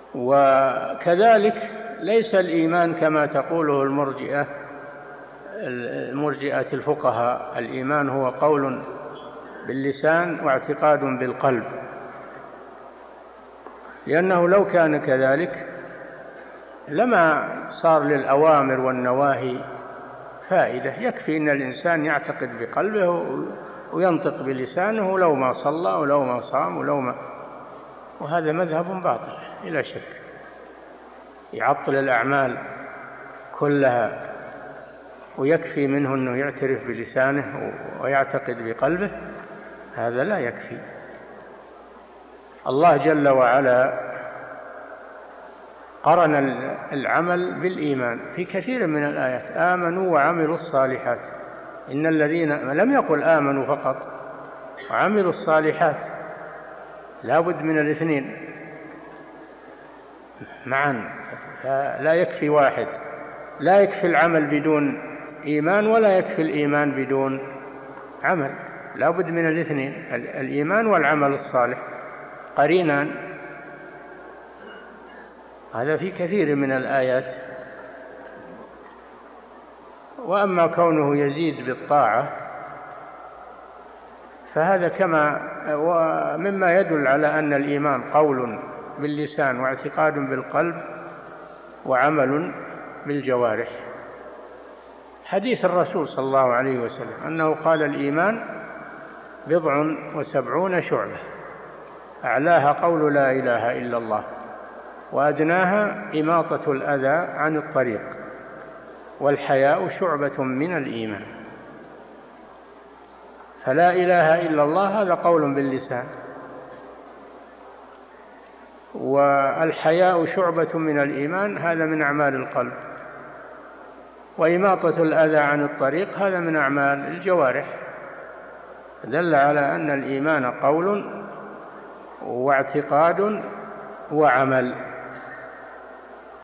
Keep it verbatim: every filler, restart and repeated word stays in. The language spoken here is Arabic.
وكذلك ليس الإيمان كما تقوله المرجئة المرجئة الفقهاء، الإيمان هو قول باللسان واعتقاد بالقلب، لأنه لو كان كذلك لما صار للأوامر والنواهي فائدة. يكفي أن الإنسان يعتقد بقلبه وينطق بلسانه لو ما صلى ولو ما صام ولو ما، وهذا مذهب باطل بلا شك، يعطل الأعمال كلها، ويكفي منه أنه يعترف بلسانه ويعتقد بقلبه، هذا لا يكفي. الله جل وعلا قرن العمل بالإيمان في كثير من الآيات، آمنوا وعملوا الصالحات، إن الذين لم يقل آمنوا فقط وعملوا الصالحات، لا بد من الاثنين معا، لا يكفي واحد، لا يكفي العمل بدون إيمان ولا يكفي الإيمان بدون عمل، لا بد من الاثنين، الإيمان والعمل الصالح قرينان، هذا في كثير من الآيات. وأما كونه يزيد بالطاعة فهذا كما ومما يدل على أن الإيمان قول باللسان واعتقاد بالقلب وعمل بالجوارح. حديث الرسول صلى الله عليه وسلم أنه قال الإيمان بضع وسبعون شعبة، أعلاها قول لا إله إلا الله، وأدناها إماطة الأذى عن الطريق، والحياء شعبة من الإيمان. فلا إله إلا الله هذا قول باللسان، والحياء شعبة من الإيمان هذا من أعمال القلب، وإماطة الأذى عن الطريق هذا من أعمال الجوارح، دل على أن الإيمان قول واعتقاد وعمل.